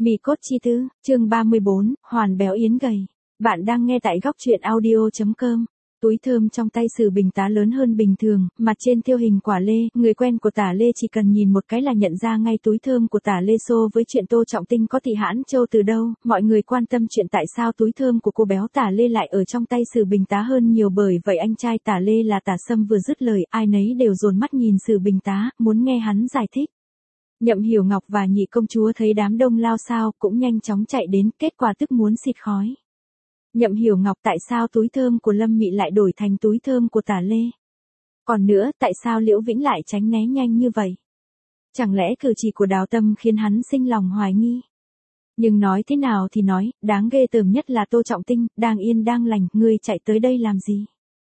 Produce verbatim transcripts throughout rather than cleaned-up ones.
Mì cốt chi tư, chương ba mươi bốn, hoàn béo yến gầy. Bạn đang nghe tại góc truyện audio chấm com. Túi thơm trong tay Sử Bình Tá lớn hơn bình thường, mặt trên thêu hình quả lê, người quen của Tả Lê chỉ cần nhìn một cái là nhận ra ngay túi thơm của Tả Lê xô với chuyện Tô Trọng Tinh có thị hãn châu từ đâu. Mọi người quan tâm chuyện tại sao túi thơm của cô béo Tả Lê lại ở trong tay Sử Bình Tá hơn nhiều, bởi vậy anh trai Tả Lê là Tả Sâm vừa dứt lời, ai nấy đều dồn mắt nhìn Sử Bình Tá, muốn nghe hắn giải thích. Nhậm Hiểu Ngọc và Nhị công chúa thấy đám đông lao xao cũng nhanh chóng chạy đến, kết quả tức muốn xịt khói. Nhậm Hiểu Ngọc, tại sao túi thơm của Lâm Mị lại đổi thành túi thơm của Tả Lê? Còn nữa, tại sao Liễu Vĩnh lại tránh né nhanh như vậy? Chẳng lẽ cử chỉ của Đào Tâm khiến hắn sinh lòng hoài nghi? Nhưng nói thế nào thì nói, đáng ghê tởm nhất là Tô Trọng Tinh, đang yên đang lành, ngươi chạy tới đây làm gì?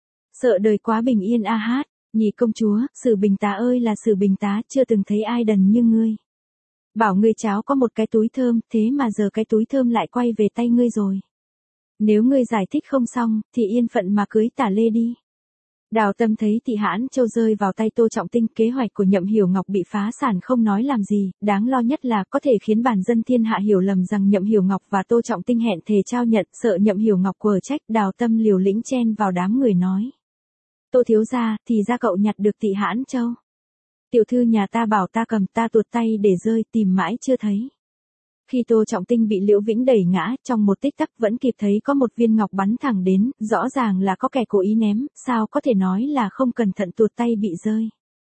Sợ đời quá bình yên a hát. Nhị công chúa, Sử Bình Tá ơi là Sử Bình Tá, chưa từng thấy ai đần như ngươi. Bảo ngươi cháu có một cái túi thơm, thế mà giờ cái túi thơm lại quay về tay ngươi rồi. Nếu ngươi giải thích không xong, thì yên phận mà cưới Tả Lê đi. Đào Tâm thấy thị hãn châu rơi vào tay Tô Trọng Tinh, kế hoạch của Nhậm Hiểu Ngọc bị phá sản không nói làm gì, đáng lo nhất là có thể khiến bản dân thiên hạ hiểu lầm rằng Nhậm Hiểu Ngọc và Tô Trọng Tinh hẹn thề trao nhận, sợ Nhậm Hiểu Ngọc quở trách. Đào Tâm liều lĩnh chen vào đám người nói. Tô thiếu gia, thì ra cậu nhặt được thị hãn châu. Tiểu thư nhà ta bảo ta cầm, ta tuột tay để rơi, tìm mãi chưa thấy. Khi Tô Trọng Tinh bị Liễu Vĩnh đẩy ngã, trong một tích tắc vẫn kịp thấy có một viên ngọc bắn thẳng đến, rõ ràng là có kẻ cố ý ném, sao có thể nói là không cẩn thận tuột tay bị rơi.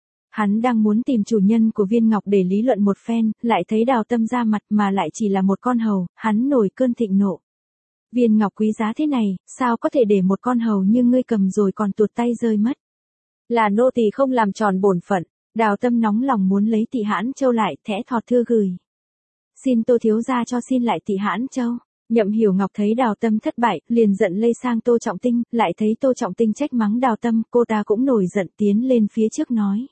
Hắn đang muốn tìm chủ nhân của viên ngọc để lý luận một phen, lại thấy Đào Tâm ra mặt mà lại chỉ là một con hầu, hắn nổi cơn thịnh nộ. Viên ngọc quý giá thế này, sao có thể để một con hầu như ngươi cầm rồi còn tuột tay rơi mất? Là nô tỳ không làm tròn bổn phận. Đào Tâm nóng lòng muốn lấy thị hãn châu lại, thẽ thọt thư gửi. Xin Tô thiếu gia cho xin lại thị hãn châu. Nhậm Hiểu Ngọc thấy Đào Tâm thất bại, liền giận lây sang Tô Trọng Tinh, lại thấy Tô Trọng Tinh trách mắng Đào Tâm, cô ta cũng nổi giận tiến lên phía trước nói.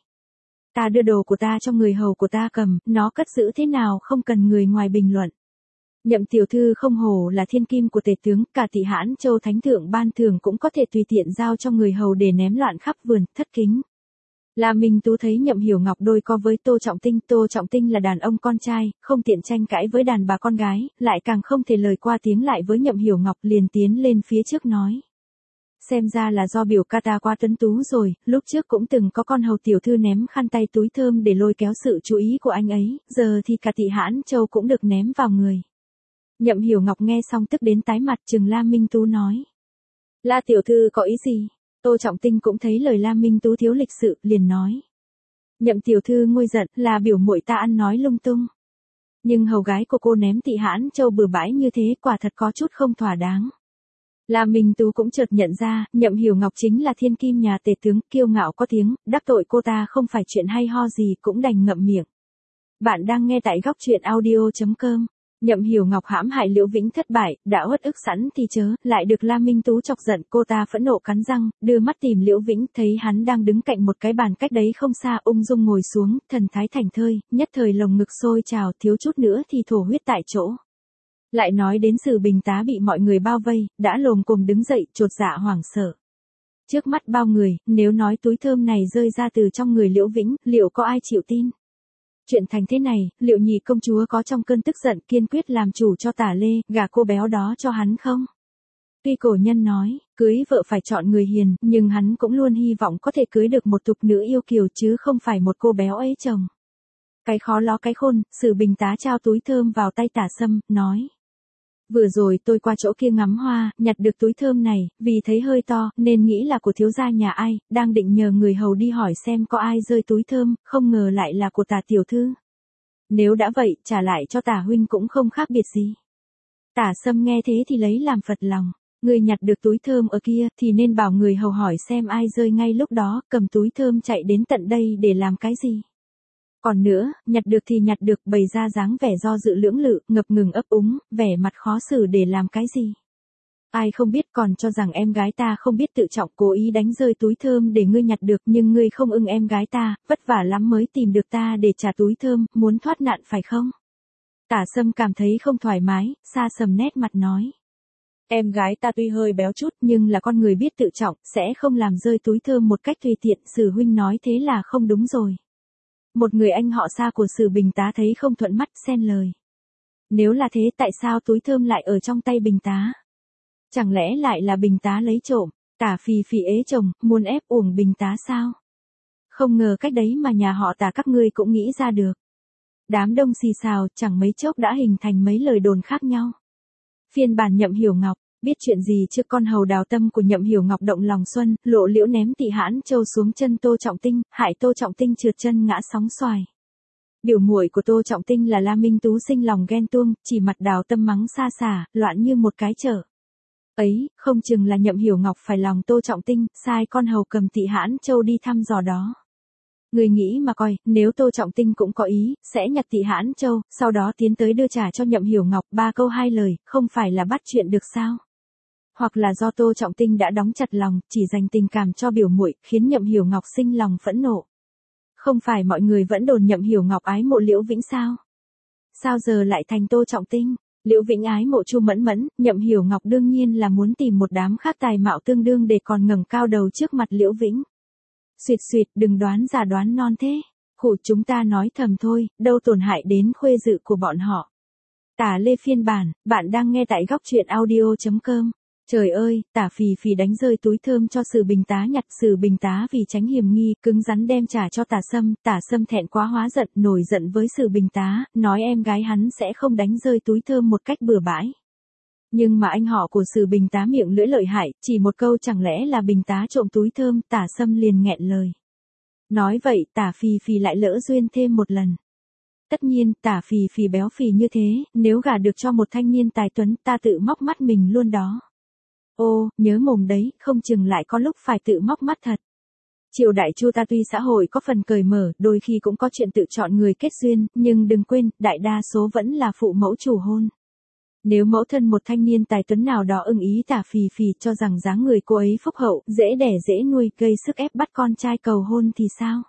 Ta đưa đồ của ta cho người hầu của ta cầm, nó cất giữ thế nào không cần người ngoài bình luận. Nhậm tiểu thư không hổ là thiên kim của tể tướng, cả thị hãn châu thánh thượng ban thưởng cũng có thể tùy tiện giao cho người hầu để ném loạn khắp vườn, thất kính. La Minh Tú thấy Nhậm Hiểu Ngọc đôi co với Tô Trọng Tinh, Tô Trọng Tinh là đàn ông con trai, không tiện tranh cãi với đàn bà con gái, lại càng không thể lời qua tiếng lại với Nhậm Hiểu Ngọc, liền tiến lên phía trước nói. Xem ra là do biểu ca ta quá tuấn tú rồi, lúc trước cũng từng có con hầu tiểu thư ném khăn tay túi thơm để lôi kéo sự chú ý của anh ấy, giờ thì cả thị hãn châu cũng được ném vào người. Nhậm Hiểu Ngọc nghe xong tức đến tái mặt, trừng La Minh Tú nói. La tiểu thư có ý gì? Tô Trọng Tinh cũng thấy lời La Minh Tú thiếu lịch sự, liền nói. Nhậm tiểu thư nguôi giận, là biểu muội ta ăn nói lung tung. Nhưng hầu gái của cô ném thị hãn châu bừa bãi như thế, quả thật có chút không thỏa đáng. La Minh Tú cũng chợt nhận ra, Nhậm Hiểu Ngọc chính là thiên kim nhà tể tướng, kiêu ngạo có tiếng, đắc tội cô ta không phải chuyện hay ho gì, cũng đành ngậm miệng. Bạn đang nghe tại góc truyện audio chấm com. Nhậm Hiểu Ngọc hãm hại Liễu Vĩnh thất bại, đã uất ức sẵn thì chớ, lại được La Minh Tú chọc giận, cô ta phẫn nộ cắn răng, đưa mắt tìm Liễu Vĩnh, thấy hắn đang đứng cạnh một cái bàn cách đấy không xa, ung dung ngồi xuống, thần thái thảnh thơi, nhất thời lồng ngực sôi trào, thiếu chút nữa thì thổ huyết tại chỗ. Lại nói đến Sử Bình Tá bị mọi người bao vây, đã lồm cồm đứng dậy, chột dạ hoảng sợ. Trước mắt bao người, nếu nói túi thơm này rơi ra từ trong người Liễu Vĩnh, liệu có ai chịu tin? Chuyện thành thế này, liệu Nhị công chúa có trong cơn tức giận kiên quyết làm chủ cho Tả Lê, gả cô béo đó cho hắn không? Tuy cổ nhân nói, cưới vợ phải chọn người hiền, nhưng hắn cũng luôn hy vọng có thể cưới được một tục nữ yêu kiều chứ không phải một cô béo ấy chồng. Cái khó ló cái khôn, Sử Bình Tá trao túi thơm vào tay Tả Sâm, nói. Vừa rồi tôi qua chỗ kia ngắm hoa, nhặt được túi thơm này, vì thấy hơi to, nên nghĩ là của thiếu gia nhà ai, đang định nhờ người hầu đi hỏi xem có ai rơi túi thơm, không ngờ lại là của Tả tiểu thư. Nếu đã vậy, trả lại cho Tả huynh cũng không khác biệt gì. Tả Sâm nghe thế thì lấy làm phật lòng, người nhặt được túi thơm ở kia, thì nên bảo người hầu hỏi xem ai rơi ngay lúc đó, cầm túi thơm chạy đến tận đây để làm cái gì. Còn nữa, nhặt được thì nhặt được, bày ra dáng vẻ do dự lưỡng lự, ngập ngừng ấp úng, vẻ mặt khó xử để làm cái gì. Ai không biết, còn cho rằng em gái ta không biết tự trọng, cố ý đánh rơi túi thơm để ngươi nhặt được, nhưng ngươi không ưng em gái ta, vất vả lắm mới tìm được ta để trả túi thơm, muốn thoát nạn phải không? Tả Sâm cảm thấy không thoải mái, xa sầm nét mặt nói. Em gái ta tuy hơi béo chút nhưng là con người biết tự trọng, sẽ không làm rơi túi thơm một cách tùy tiện, Sử huynh nói thế là không đúng rồi. Một người anh họ xa của Sử Bình Tá thấy không thuận mắt, xen lời. Nếu là thế tại sao túi thơm lại ở trong tay Bình Tá? Chẳng lẽ lại là Bình Tá lấy trộm, Tả Phì Phì ế chồng, muốn ép uổng Bình Tá sao? Không ngờ cách đấy mà nhà họ Tả các ngươi cũng nghĩ ra được. Đám đông xì xào, chẳng mấy chốc đã hình thành mấy lời đồn khác nhau. Phiên bản Nhậm Hiểu Ngọc, biết chuyện gì trước con hầu đào tâm của Nhậm Hiểu Ngọc động lòng xuân, lộ liễu ném Tị Hãn Châu xuống chân Tô Trọng Tinh, hại Tô Trọng Tinh trượt chân ngã sóng xoài. Biểu muội của Tô Trọng Tinh là La Minh Tú sinh lòng ghen tuông, chỉ mặt đào tâm mắng xa xả, loạn như một cái chợ. Ấy, không chừng là Nhậm Hiểu Ngọc phải lòng Tô Trọng Tinh, sai con hầu cầm Tị Hãn Châu đi thăm dò đó. Người nghĩ mà coi, nếu Tô Trọng Tinh cũng có ý, sẽ nhặt Tị Hãn Châu, sau đó tiến tới đưa trả cho Nhậm Hiểu Ngọc, ba câu hai lời, không phải là bắt chuyện được sao? Hoặc là do Tô Trọng Tinh đã đóng chặt lòng, chỉ dành tình cảm cho biểu muội, khiến Nhậm Hiểu Ngọc sinh lòng phẫn nộ. Không phải mọi người vẫn đồn Nhậm Hiểu Ngọc ái mộ Liễu Vĩnh sao? Sao giờ lại thành Tô Trọng Tinh? Liễu Vĩnh ái mộ Chu Mẫn Mẫn, Nhậm Hiểu Ngọc đương nhiên là muốn tìm một đám khác tài mạo tương đương để còn ngẩng cao đầu trước mặt Liễu Vĩnh. Xuyệt xuyệt, đừng đoán già đoán non thế. Khổ chúng ta nói thầm thôi, đâu tổn hại đến khuê dự của bọn họ. Tả Lê phiên bản, bạn đang nghe tại góc truyện audio chấm com. Trời ơi, Tả Phì Phì đánh rơi túi thơm cho Sử Bình Tá nhặt, Sử Bình Tá vì tránh hiểm nghi, cứng rắn đem trả cho Tả Sâm, Tả Sâm thẹn quá hóa giận, nổi giận với Sử Bình Tá, nói em gái hắn sẽ không đánh rơi túi thơm một cách bừa bãi. Nhưng mà anh họ của Sử Bình Tá miệng lưỡi lợi hại, chỉ một câu chẳng lẽ là Bình Tá trộm túi thơm, Tả Sâm liền nghẹn lời. Nói vậy, Tả Phì Phì lại lỡ duyên thêm một lần. Tất nhiên, Tả Phì Phì béo phì như thế, nếu gả được cho một thanh niên tài tuấn, ta tự móc mắt mình luôn đó. Ô, nhớ mồm đấy, không chừng lại có lúc phải tự móc mắt thật. Triều đại Chu ta tuy xã hội có phần cởi mở, đôi khi cũng có chuyện tự chọn người kết duyên, nhưng đừng quên, đại đa số vẫn là phụ mẫu chủ hôn. Nếu mẫu thân một thanh niên tài tuấn nào đó ưng ý Tả Phì Phì cho rằng dáng người cô ấy phúc hậu, dễ đẻ dễ nuôi, gây sức ép bắt con trai cầu hôn thì sao?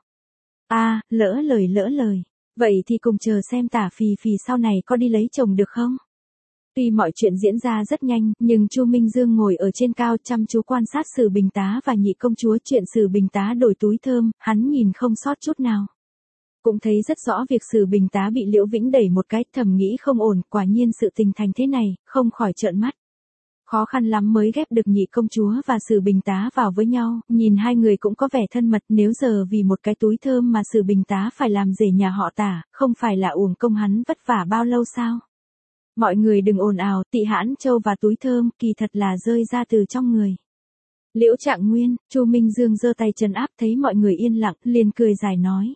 À, lỡ lời lỡ lời. Vậy thì cùng chờ xem Tả Phì Phì sau này có đi lấy chồng được không? Tuy mọi chuyện diễn ra rất nhanh, nhưng Chu Minh Dương ngồi ở trên cao chăm chú quan sát Sử Bình Tá và nhị công chúa. Chuyện Sử Bình Tá đổi túi thơm, hắn nhìn không sót chút nào. Cũng thấy rất rõ việc Sử Bình Tá bị Liễu Vĩnh đẩy một cái, thầm nghĩ không ổn, quả nhiên sự tình thành thế này, không khỏi trợn mắt. Khó khăn lắm mới ghép được nhị công chúa và Sử Bình Tá vào với nhau, nhìn hai người cũng có vẻ thân mật, nếu giờ vì một cái túi thơm mà Sử Bình Tá phải làm rể nhà họ Tả, không phải là uổng công hắn vất vả bao lâu sao? Mọi người đừng ồn ào, Tị Hãn Châu và túi thơm, kỳ thật là rơi ra từ trong người Liễu Trạng Nguyên. Chu Minh Dương giơ tay trấn áp, thấy mọi người yên lặng, liền cười dài nói.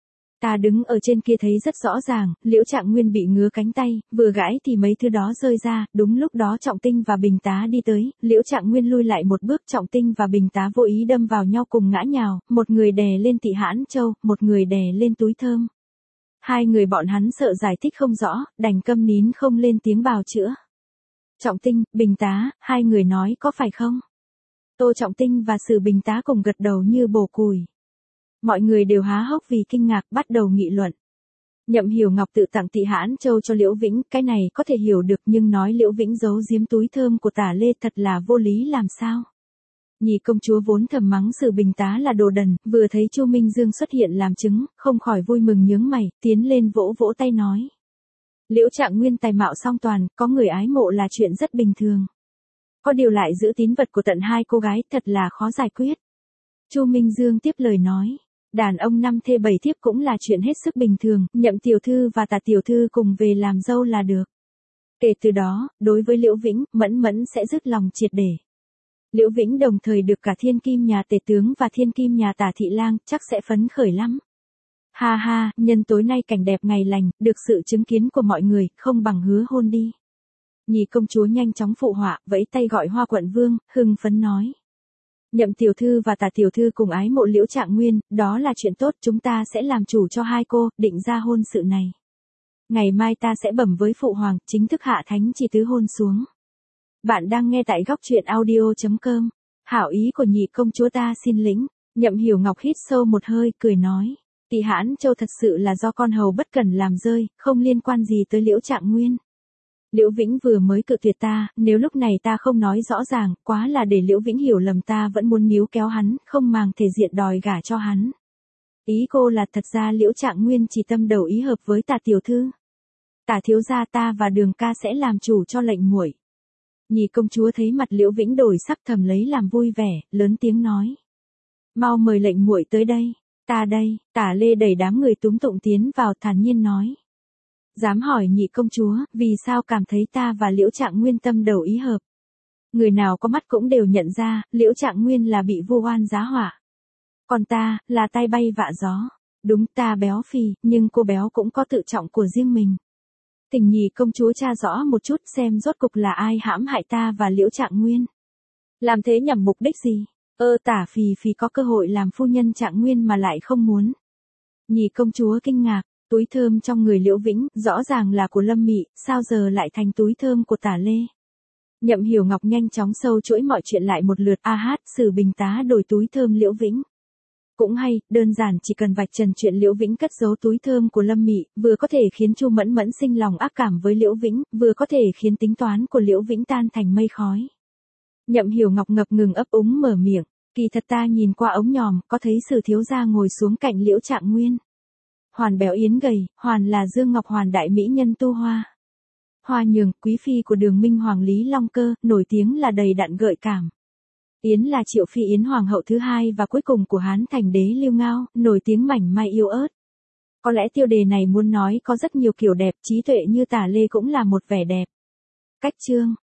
Ta đứng ở trên kia thấy rất rõ ràng, Liễu Trạng Nguyên bị ngứa cánh tay, vừa gãi thì mấy thứ đó rơi ra, đúng lúc đó Trọng Tinh và Bình Tá đi tới, Liễu Trạng Nguyên lui lại một bước, Trọng Tinh và Bình Tá vô ý đâm vào nhau cùng ngã nhào, một người đè lên Tị Hãn Châu, một người đè lên túi thơm. Hai người bọn hắn sợ giải thích không rõ, đành câm nín không lên tiếng bào chữa. Trọng Tinh, Bình Tá, hai người nói có phải không? Tô Trọng Tinh và Sử Bình Tá cùng gật đầu như bổ củi. Mọi người đều há hốc vì kinh ngạc, bắt đầu nghị luận. Nhậm Hiểu Ngọc tự tặng Tị Hãn Châu cho Liễu Vĩnh, cái này có thể hiểu được, nhưng nói Liễu Vĩnh giấu giếm túi thơm của Tả Lê thật là vô lý làm sao? Nhị công chúa vốn thầm mắng Sử Bình Tá là đồ đần, vừa thấy Chu Minh Dương xuất hiện làm chứng, không khỏi vui mừng nhướng mày, tiến lên vỗ vỗ tay nói. Liễu Trạng Nguyên tài mạo song toàn, có người ái mộ là chuyện rất bình thường. Có điều lại giữ tín vật của tận hai cô gái thật là khó giải quyết. Chu Minh Dương tiếp lời nói. Đàn ông năm thê bảy thiếp cũng là chuyện hết sức bình thường, Nhậm tiểu thư và Tả tiểu thư cùng về làm dâu là được. Kể từ đó, đối với Liễu Vĩnh, Mẫn Mẫn sẽ dứt lòng triệt để. Liễu Vĩnh đồng thời được cả thiên kim nhà Tề tướng và thiên kim nhà Tả thị lang, chắc sẽ phấn khởi lắm. Ha ha, nhân tối nay cảnh đẹp ngày lành, được sự chứng kiến của mọi người, không bằng hứa hôn đi. Nhị công chúa nhanh chóng phụ họa, vẫy tay gọi Hoa Quận Vương, hưng phấn nói. Nhậm tiểu thư và Tả tiểu thư cùng ái mộ Liễu Trạng Nguyên, đó là chuyện tốt, chúng ta sẽ làm chủ cho hai cô, định ra hôn sự này. Ngày mai ta sẽ bẩm với phụ hoàng, chính thức hạ thánh chỉ tứ hôn xuống. Bạn đang nghe tại góc truyện audio chấm com. Hảo ý của nhị công chúa ta xin lĩnh. Nhậm Hiểu Ngọc hít sâu một hơi, cười nói. Tị Hãn Châu thật sự là do con hầu bất cẩn làm rơi, không liên quan gì tới Liễu Trạng Nguyên. Liễu Vĩnh vừa mới cự tuyệt ta, nếu lúc này ta không nói rõ ràng, quá là để Liễu Vĩnh hiểu lầm ta vẫn muốn níu kéo hắn, không màng thể diện đòi gả cho hắn. Ý cô là thật ra Liễu Trạng Nguyên chỉ tâm đầu ý hợp với Tả tiểu thư. Tả thiếu gia ta và Đường ca sẽ làm chủ cho lệnh muội. Nhị công chúa thấy mặt Liễu Vĩnh đổi sắc thầm lấy làm vui vẻ, lớn tiếng nói. Mau mời lệnh muội tới đây, ta đây, Tả Lê đẩy đám người túm tụng tiến vào thản nhiên nói. Dám hỏi nhị công chúa, vì sao cảm thấy ta và Liễu Trạng Nguyên tâm đầu ý hợp? Người nào có mắt cũng đều nhận ra, Liễu Trạng Nguyên là bị vu oan giá họa. Còn ta, là tai bay vạ gió. Đúng ta béo phì, nhưng cô béo cũng có tự trọng của riêng mình. Thỉnh nhị công chúa tra rõ một chút xem rốt cục là ai hãm hại ta và Liễu Trạng Nguyên. Làm thế nhằm mục đích gì? Ơ Tả phì phì có cơ hội làm phu nhân Trạng Nguyên mà lại không muốn. Nhị công chúa kinh ngạc, túi thơm trong người Liễu Vĩnh, rõ ràng là của Lâm Mị, sao giờ lại thành túi thơm của Tả Lê? Nhậm Hiểu Ngọc nhanh chóng sâu chuỗi mọi chuyện lại một lượt, a hát, Sử Bình tá đổi túi thơm Liễu Vĩnh. Cũng hay, đơn giản chỉ cần vạch trần chuyện Liễu Vĩnh cất giấu túi thơm của Lâm Mị, vừa có thể khiến Chu Mẫn Mẫn sinh lòng ác cảm với Liễu Vĩnh, vừa có thể khiến tính toán của Liễu Vĩnh tan thành mây khói. Nhậm Hiểu Ngọc ngập ngừng ấp úng mở miệng, kỳ thật ta nhìn qua ống nhòm, có thấy Sử thiếu gia ngồi xuống cạnh Liễu Trạng Nguyên. Hoàn béo yến gầy, Hoàn là Dương Ngọc Hoàn đại mỹ nhân tu hoa. Hoa Nhường, quý phi của Đường Minh Hoàng Lý Long Cơ, nổi tiếng là đầy đặn gợi cảm. Yến là Triệu phi Yến hoàng hậu thứ hai và cuối cùng của Hán Thành đế Lưu Ngao, nổi tiếng mảnh mai yêu ớt. Có lẽ tiêu đề này muốn nói có rất nhiều kiểu đẹp, trí tuệ như Tả Lê cũng là một vẻ đẹp. Cách chương